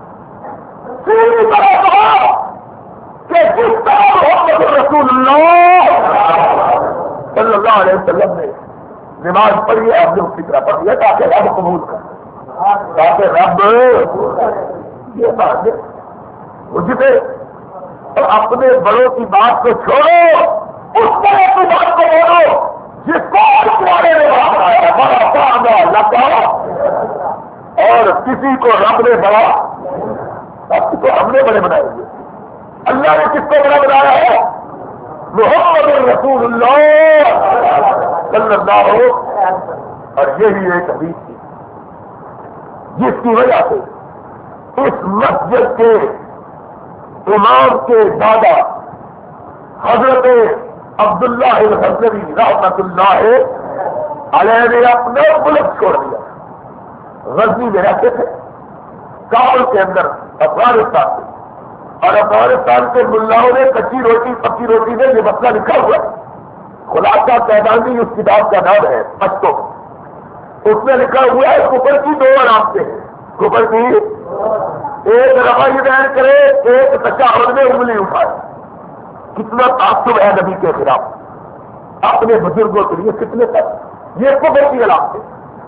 کہ جس طرح محمد رسول اللہ صلی اللہ علیہ وسلم نے نماز پڑھی ہے ہم نے اس کی طرح پڑھی ہے تاکہ رب قبول کر تاکہ رب یہ بات ہے مجھے اور اپنے بڑوں کی بات کو چھوڑو اس طرح کی بات کو بولو جس کو تمہارے نے بنایا بڑا کہاں لگا اور کسی کو رب نے بڑا سب کو ہم نے بڑے بنائے ہوئے. اللہ نے کس کو بڑا بنایا ہے؟ محمد رسول اللہ صلی اللہ علیہ وسلم. اور یہی ایک حدیث تھی جس کی وجہ سے اس مسجد کے امام کے دادا حضرت عبداللہ الغزنوی رحمۃ اللہ علیہ نے اپنا ملک چھوڑ دیا. غزنی میں رہتے تھے کابل کے اندر افغانستان سے، اور افغانستان کے ملاؤں نے کچی روٹی پکی روٹی میں یہ مسئلہ لکھا ہوا ہے. خلاصہ پیدانگی اس کتاب کا نام ہے پشتو. اس میں لکھا ہوا ہے کفر کی دو علامتیں ہیں. کفر کی ایک رفائی بیان کرے، ایک تشہد میں انگلی اٹھائے. کتنا تعصب ہے نبی کے خلاف اپنے بزرگوں کے لیے کتنے تک یہ کفر کی علامتیں.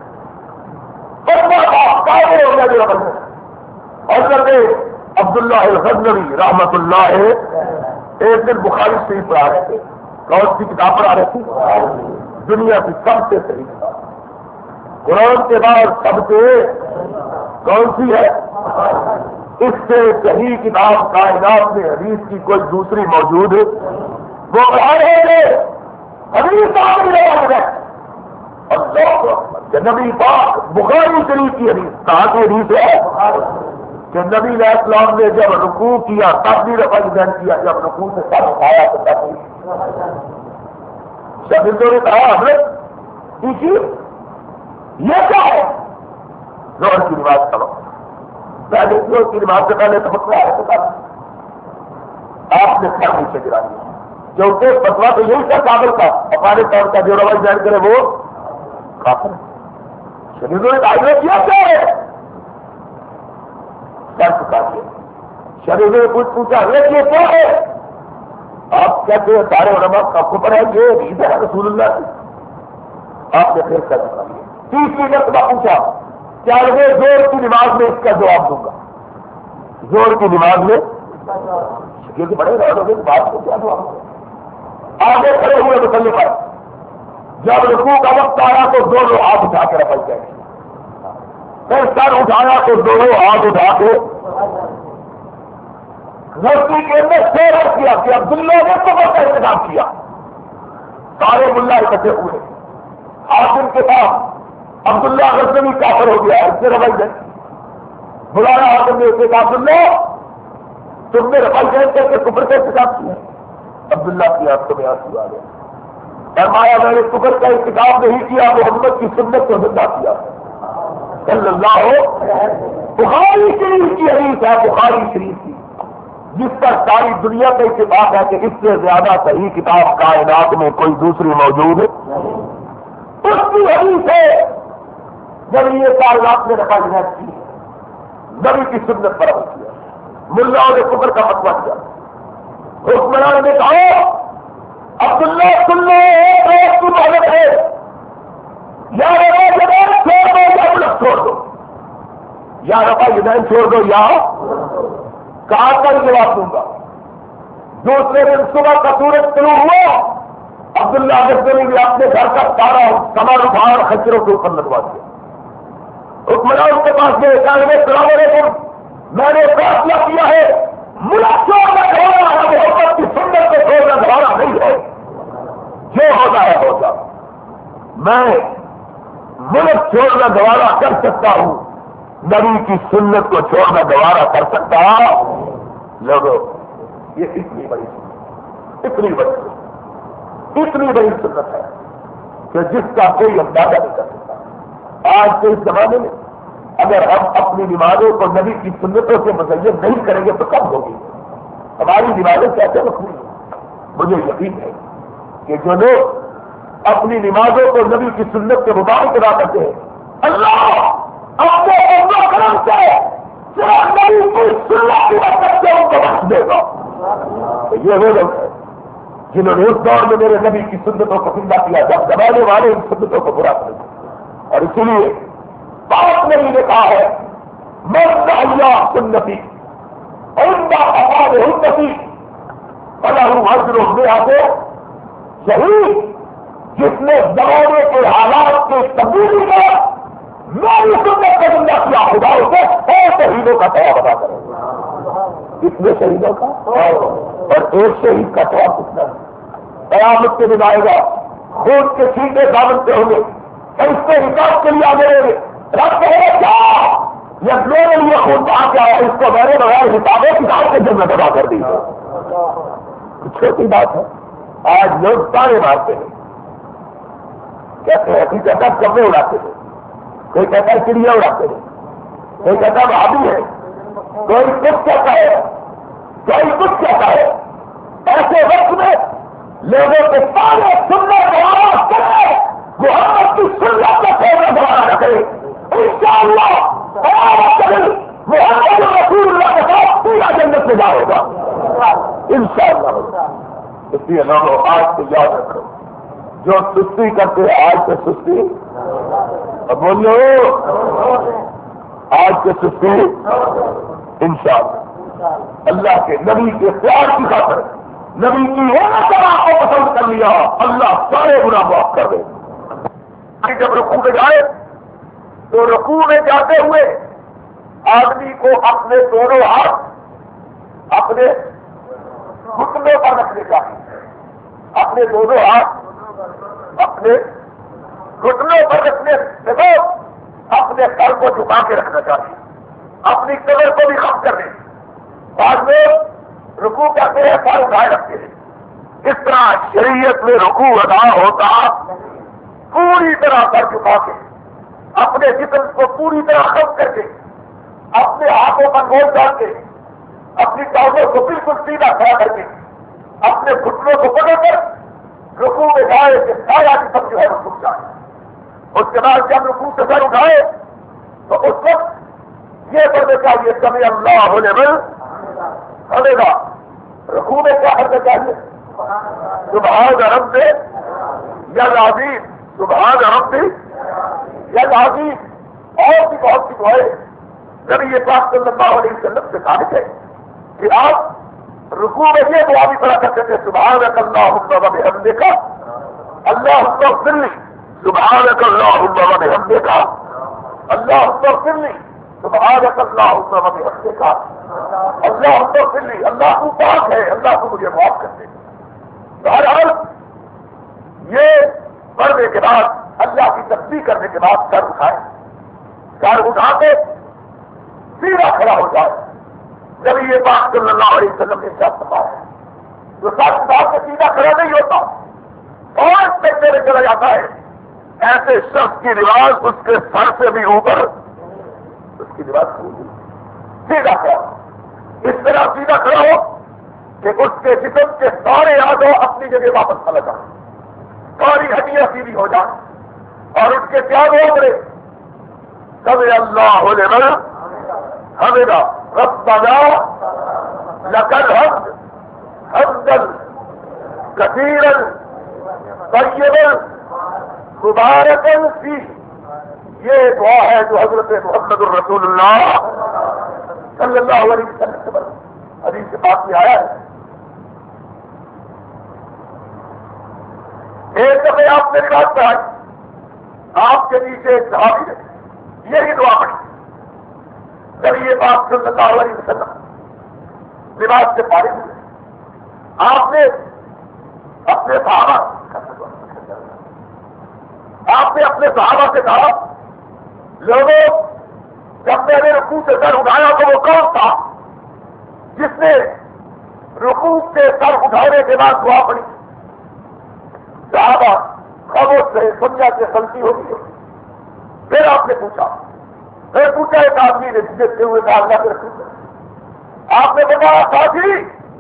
کافر ہو گیا جو رقم ہے. اور کرتے عبداللہ الغزنوی رحمۃ اللہ ایک دن بخاری شریف پڑھا رہے تھے. کون سی کتاب پڑھا رہے تھے؟ دنیا کی سب سے صحیح کتاب قرآن کے بعد سب سے کون سی ہے؟ اس سے صحیح کتاب کائنات میں حدیث کی کوئی دوسری موجود ہے؟ وہ پڑھا رہے تھے حدیث اور نبی پاک بخاری شریف کی حدیث کہاں کی حدیث ہے کہ نبی علیہ السلام نے جب رکوع کیا تب بھی رفع ذہن کیا، جب رکوع سے سر اٹھایا تو تب بھی. شبیزوں نے کہا حضرت دیکھیے یہ کیا ہے؟ زہر کی نماز کا وقت پہلے زہر کی نماز سے پہلے تو فتوا ہے تو آپ نے سر نیچے گرا دیا کیونکہ فتوا تو یہی تھا کابل کا افغانستان کا جو رفع ذہن کرے وہ کافر ہے. شبیزوں نے کہا کیا کیا ہے؟ سر چکا دیا. شریف نے کچھ پوچھا یہ کیا ہے؟ آپ کہتے ہیں سارے علماء کا خبر ہے یہ عید ہے رسول اللہ کی. آپ نے پھر کر دیا. تیسری مرتبہ پوچھا کیا لگے زور کی نماز میں اس کا جواب دوں گا. زور کی نماز میں کیونکہ بڑے رہے ہوگے بات کو کیا جواب دوں. آگے کھڑے ہوئے مسلے پر جب رکوع کا وقت آیا تو دونوں ہاتھ اٹھا کے رفع گئے. پھر سر اٹھایا تو دونوں ہاتھ اٹھا کے غلطی کے اندر شیر کیا کہ عبداللہ نے کفر کا ارتکاب کیا. سارے ملا اکٹھے ہوئے. حاکم کے پاس عبداللہ غزنوی کافر ہو گیا. اس نے رفع گئے بلایا. حاکم نے اسے کہا عبداللہ تم نے رفع گئے کر کے کفر کا ارتکاب کیا. عبداللہ کی آنکھوں میں آنسو آ گئے. فرمایا میں نے کفر کا ارتکاب نہیں کیا محمد کی سنت کو زندہ کیا. صلی اللہ ہو بخاری شریف کی حدیث ہے. بخاری شریف کی جس پر ساری دنیا کا اتفاق ہے کہ اس سے زیادہ صحیح کتاب کائنات میں کوئی دوسری موجود ہے. اس کی حدیث ہے جب یہ کائنات میں رفع جنت کی نبی کی سنت پر عمل کیا. ملاؤں نے کفر کا فتویٰ دیا. حکمران نے کہا عبداللہ سن لو ایک کی مہلت ہے یا رفع جنین چھوڑ دو یا ملک چھوڑ دو. یا رفع جنین چھوڑ دو یا کہاں کا جواب دوں گا. دوسرے دن صبح کا سورج طلوع ہوا. عبداللہ غزنوی نے اپنے گھر کا سارا سامان اٹھایا اور خچروں کے اوپر لگوا دیا. حکمران کے پاس گئے کہا السلام علیکم میں نے فیصلہ کیا ہے ملک چھوڑنا گھبرانا ہے محبت کی سنت کو چھوڑنا گھبرانا نہیں ہے. جو ہوتا ہے ہوتا. میں ملک چھوڑنا گوارا کر سکتا ہوں نبی کی سنت کو چھوڑنا گوارا کر سکتا. لوگوں یہ اتنی بڑی سنت اتنی بڑی سنت اتنی بڑی سنت ہے کہ جس کا کوئی اندازہ نہیں کر سکتا. آج کے اس زمانے میں اگر ہم اپنی نمازوں کو نبی کی سنتوں سے مزین نہیں کریں گے تو کب ہوگی. ہماری نمازیں کیسے مقبول ہیں؟ مجھے یقین ہے کہ جو لوگ اپنی نمازوں کو نبی کی سنت کے مطابق ادا کرتے ہیں اللہ اپنے اللہ کرم سے صرف نبی کی سنت کی برکت سے ان کو بخش دے گا. یہ وہ لوگ ہیں جنہوں نے اس دور میں میرے نبی کی سنتوں کو زندہ کیا جب زمانے والے ان سنتوں کو برا کریں گے. اور اسی لیے بات نبی نے کہا ہے مرد اللہ سنتی عمدہ افاد ہندسی اللہ حضر میں آتے شہید جس نے زمانے کے حالات کے تبدیلی میں میری سنت کا زندہ کیا خدا اسے سو شہیدوں کا ثواب ادا کرے. کتنے شہیدوں کا اور ایک شہید کا ثواب کتنا ہے. قیامت کے دن آئے گا خون کے چھینٹے دامن سے ہوں گے اور اس کے حساب کے لیے آگے رہیں گے. رب کہے کیا یہ میرے لیے خون کہاں کیا ہے اس کو میں نے بغیر حسابوں کتاب کے جنت ادا کر دی. چھوٹی بات ہے. آج لوگ تانے مارتے ہیں کہتے ہیں کوئی کہتا ہے کمرے اڑاتے ہیں کوئی کہتا ہے چڑیا اڑاتے ہیں کوئی کہتا ہے بھابھی ہے کوئی کچھ کہتا ہے کوئی کچھ کہتا ہے. ایسے وقت میں لوگوں کے سارے سننے گوارا کرے محمد کی سنت کا چھوڑنا گوارا نہ کرے. انشاءاللہ محمد رسول اللہ کے ساتھ پورا جنت میں جائے گا انشاءاللہ. اس لیے لوگوں آج سے یاد رکھو جو سستی کرتے آج سے سستی بولو آج سے سستی انشاءاللہ. اللہ کے نبی کے پیار کی خاطر نبی کی طرح کو پسند کر لیا اللہ سارے گناہ معاف کر دے. جب رکوع میں جائے تو رکوع میں جاتے ہوئے آدمی کو اپنے دونوں ہاتھ اپنے گھٹنوں پر رکھنے چاہیے. اپنے دونوں ہاتھ اپنے گھٹنوں پر رکھنے سے تو اپنے سر کو جھکا کے رکھنا چاہیے. اپنی کمر کو بھی خم کرنے. بعد میں رکوع کرتے ہیں سر اٹھائے رکھتے ہیں. اس طرح شریعت میں رکوع ادا ہوتا پوری طرح سر جھکا کے اپنے جسم کو پوری طرح خم کر کے اپنے ہاتھوں پر گول ڈال کے اپنی ٹانگوں کو بالکل سیدھا کھڑا کر کے اپنے گھٹنوں کو پکڑ کر رکوع میں جائے کہ سارا جسم جو ہے وہ جھک جائے. اس کے بعد جب رکوع سے سر اٹھائے تو اس وقت یہ پڑھنا چاہیے سمع اللہ لمن ہمیں گا رکوع میں کیا کرنا چاہیے؟ سبحان رب یا العظیم، سبحان رب یا العظیم. اور بھی بہت سی دعائیں نبی پاک صلی اللہ علیہ وسلم سے ثابت ہے کہ آپ رکوع میں یہ دعا بھی پڑھا کرتے تھے سبحانک اللہم وبحمدک اللہم اغفر لی، سبحانک اللہم وبحمدک اللہم اغفر لی، سبحانک اللہم وبحمدک اللہم اغفر لی. اللہ کو پاک ہے، اللہ کو مجھے معاف کر دے. بہرحال یہ پڑھنے کے بعد اللہ کی تسبیح کرنے کے بعد سر اٹھائے، سر اٹھا کے سیدھا کھڑا ہو جائے. جب یہ بات صلی اللہ علیہ وسلم نے ارشاد فرمایا تو سر اٹھا کے سیدھا کھڑا نہیں ہوتا اور پیچھے میں چلا جاتا ہے. ایسے شخص کی رواج اس کے سر سے بھی اوپر اس کی رواج سیدھا کھڑا، اس طرح سیدھا کھڑا ہو کہ اس کے جسم کے سارے اعضاء اپنی جگہ واپس چلا جائیں، ساری ہڈیاں سیدھی ہو جائیں اور اس کے کیا بولے سمع اللہ لمن حمدہ ربنا لک الحمد حمدا کثیرا طیبا مبارکا فیہ. یہ دعا ہے جو حضرت محمد الرسول اللہ صلی اللہ علیہ وسلم سے حدیث کے پاس میں آیا ہے. ایک دفعہ آپ میری بات پہ آئی، آپ کے نیچے ایک صحابی نے یہی دعا پڑھی. جب یہ بات صلی اللہ علیہ وسلم لباس سے پارے ہوئے آپ نے اپنے صحابہ آپ نے اپنے صحابہ سے کہا لوگوں جب میں نے رکوع سے سر اٹھایا تو وہ کون تھا جس نے رکوع سے سر اٹھانے کے بعد دعا پڑھی؟ صحابہ خاموش رہے، سمجھا کے غلطی ہوگی. پھر آپ نے پوچھا پھر پوچھا ایک آدمی نے دیکھتے ہوئے کہا اللہ کے رسول، آپ نے بتایا ساتھی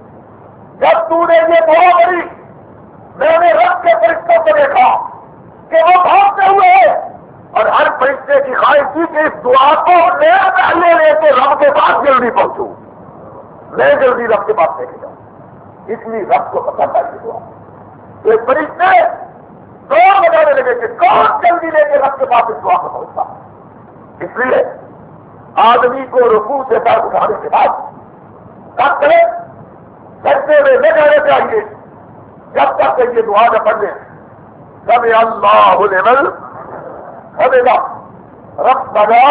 جب تو نے یہ دعا پڑھی میں نے رب کے فرشتوں کو دیکھا کہ وہ بھاگتے ہوئے اور ہر فرشتے کی خواہش تھی کہ اس دعا کو میں پہلے لے کے رب کے پاس جلدی پہنچوں، میں جلدی رب کے پاس لے کے جاؤں. اس لیے رب کو پتا تھا یہ دعا. تو فرشتے دوڑ بجانے لگے کہ کون جلدی لے کے رب کے پاس اس دعا کو پہنچتا. اس لیے آدمی کو رکوع سے سر اٹھانے کے بعد کب کرے سجدے میں لے جانے چاہیے جب تک کہ یہ دعا نہ پڑھ لیں. سمع اللہ لمن حمدہ ربنا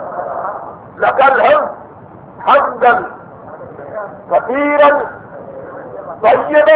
لک الحمد حمدا کثیرا طیبا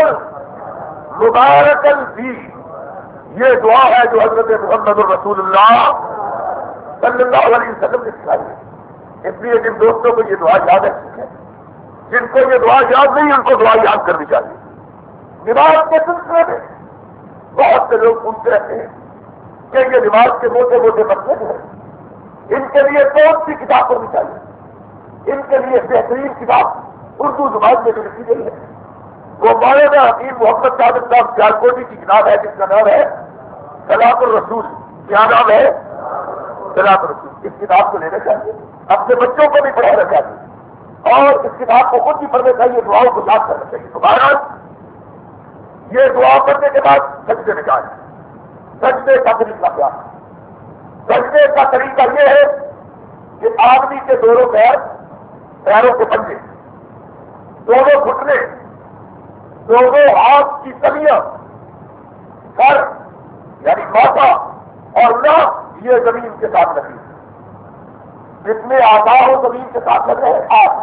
مبارکا فیہ. یہ دعا ہے جو حضرت محمد الرسول اللہ صلی اللہ علیہ وسلم نے سکھائی ہے. اس لیے جن دوستوں کو یہ دعا یاد ہے جن کو یہ دعا یاد نہیں ان کو دعا یاد کرنی چاہیے. نماز کے سلسلے میں بہت سے لوگ پوچھتے رہتے ہیں کہ یہ نماز کے موٹے موٹے مسئلے جو ہیں ان کے لیے کون سی کتاب ہونی چاہیے؟ ان کے لیے بہترین کتاب اردو زبان میں جو لکھی گئی ہے وہ مولانا حکیم محمد صادق صاحب سیالکوٹی کی کتاب ہے جس کا نام ہے صلاۃ الرسول. کیا نام ہے؟ صلاۃ الرسول. اس کتاب کو لینا چاہیے، اپنے بچوں کو بھی پڑھانا چاہیے اور اس کتاب کو خود بھی پڑھنا چاہیے، دعاؤں کو یاد کرنا چاہیے. تو بہرحال یہ دعا کرنے کے بعد سجدے میں جائیں. سجدے کا طریقہ کیا ہے؟ سجدے کا طریقہ یہ ہے کہ آدمی کے دونوں پیر پیروں کے پنجے دونوں گھٹنے دونوں ہاتھ کی تلیاں سر یعنی ماتھا اور ناک یہ زمین کے ساتھ لگی. جتنے آدھا ہو زمین کے ساتھ لگ رہے ہیں ہاتھ،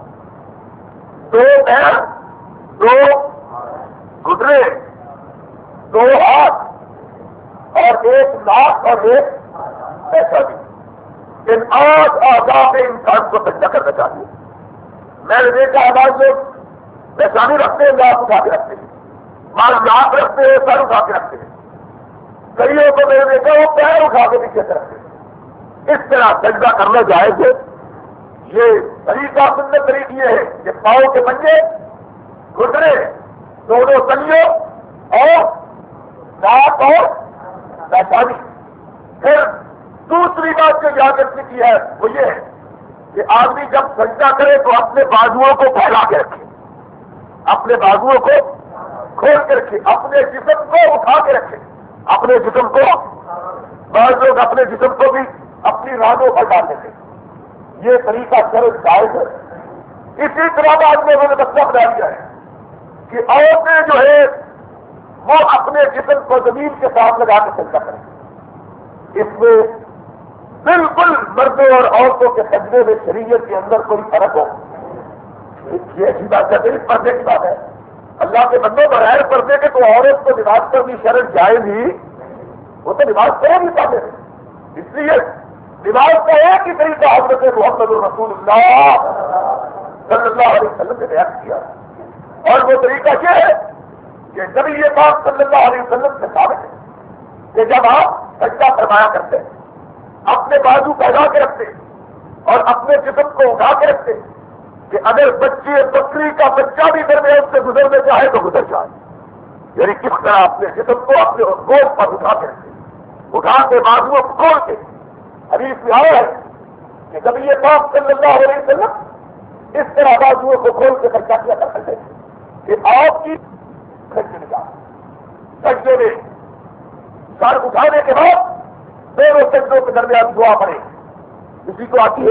دو پیر دو گھٹنے دو ہاتھ اور ایک ناک اور ایک ایسا بھی. ان آٹھ اعضاء پہ انسان کو سجدہ کرنا چاہیے. میں نے دیکھا ہمارے لوگ پیشانی رکھتے ہیں، ناک اٹھا کے رکھتے ہیں، مال ناک رکھتے ہیں، سر اٹھا کے رکھتے ہیں. کئیوں کو میں نے دیکھا وہ پیر اٹھا کے پیچھے سے رکھتے ہیں. اس طرح سجدہ کرنا جائز ہے. یہ طریقہ سنت طریق یہ ہے کہ پاؤں کے پنجے گھٹنے دونوں تلیوں اور ناک اور پیشانی. پھر دوسری بات جو یاد رکھنے کی ہے وہ یہ ہے کہ آدمی جب سجدہ کرے تو اپنے بازوؤں کو پھیلا کے رکھے، اپنے بازوؤں کو کھول کے رکھے، اپنے جسم کو اٹھا کے رکھے، اپنے جسم کو، بعض لوگ اپنے جسم کو بھی اپنی رانوں پر ڈال دیتے، یہ طریقہ شرط جائز ہے۔ اسی طرح بعد میں انہوں نے مسئلہ بنا دیا ہے کہ عورتیں جو ہے وہ اپنے جسم کو زمین کے ساتھ لگا کے سجدہ کریں۔ اس میں بالکل مردوں اور عورتوں کے سجدے میں شریعت کے اندر کوئی فرق ہو، یہ ایسی بات ہے، پردے کی بات ہے۔ اللہ کے بندوں بغیر پردے کے تو عورت کو نماز کرنی شرط جائز ہی، وہ تو نماز کرے نہیں پاتے، اس لیے نماز کا ایک ہی طریقہ حضرت محمد رسول اللہ صلی اللہ علیہ وسلم نے بیان کیا، اور وہ طریقہ یہ ہے کہ نبی پاک صلی اللہ علیہ وسلم سے ثابت ہے کہ جب آپ سجدہ فرمایا کرتے اپنے بازو پھیلا کے رکھتے اور اپنے جسم کو اٹھا کے رکھتے کہ اگر بچے بکری کا بچہ بھی درمیان سے گزرنے چاہے تو گزر جائے، یعنی کس طرح اپنے جسم کو اپنے گوشت پر اٹھا کے رکھتے، اٹھا کے بازو کو کھول کے۔ حدیث میں آیا ہے کہ نبی پاک صلی اللہ علیہ وسلم اس طرح بازوؤں کو کھول کے سجدہ کیا کرتے تھے کہ آپ کی سجدے میں سجدے میں سر اٹھانے کے بعد دونوں سجدوں کے درمیان دعا پڑے، اسی کو آتی ہے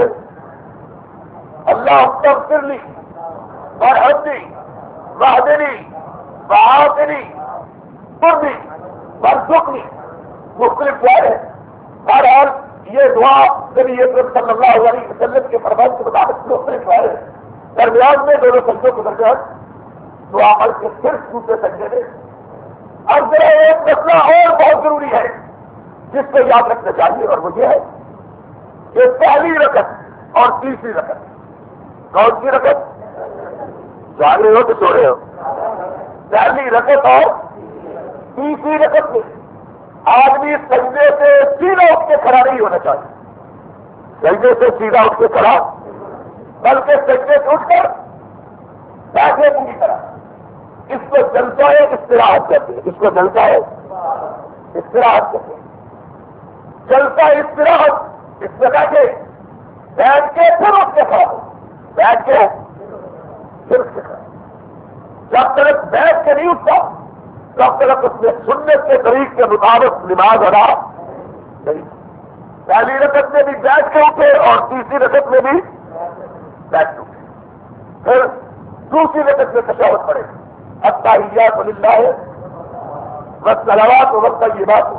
اللہ اغفر لی وارحمنی واہدنی وعافنی وارزقنی وارزقنی، مختلف دعائیں ہیں۔ بہرحال یہ دعا نبی اکرم صلی اللہ علیہ وسلم کے فرمان کے مطابق مختلف دعائیں ہیں۔ درمیان میں دونوں سجدوں کے درمیان دعا پڑھ کے پھر دوسرے سجدے میں۔ اب ذرا ایک مسئلہ اور بہت ضروری ہے جس کو یاد رکھنا چاہیے، اور وہ یہ ہے کہ پہلی رکعت اور تیسری رکعت، کون سی رکعت؟ جاگ رہے ہو تو سو رہے ہو؟ پہلی رکعت اور تیسری رکعت میں آدمی سجدے سے سیدھا اٹھ کے کھڑا نہیں ہونا چاہیے، سجدے سے سیدھا اٹھ کے کھڑا، بلکہ سجدے سے اٹھ کر بیٹھے پوری طرح، اس کو جلسہ ہے استراحت کہتے ہیں، اس کو جلسہ ہے استراحت کہتے ہیں۔ جلسہ استراحت، اس میں بیٹھے، بیٹھ کے پھر اٹھ کے کھڑا ہو، بیٹھ کے پھر اٹھ کے کھڑا، جب تک بیٹھ کے نہیں اٹھتا تب تک اس میں سنت کے طریق کے مطابق نماز ادا نہیں۔ پہلی رکعت میں بھی بیٹھ کے اٹھے اور تیسری رکعت میں بھی بیٹھ کے اٹھے، پھر دوسری رکعت میں تشہد پڑے، التحیات للہ والصلوات والطیبات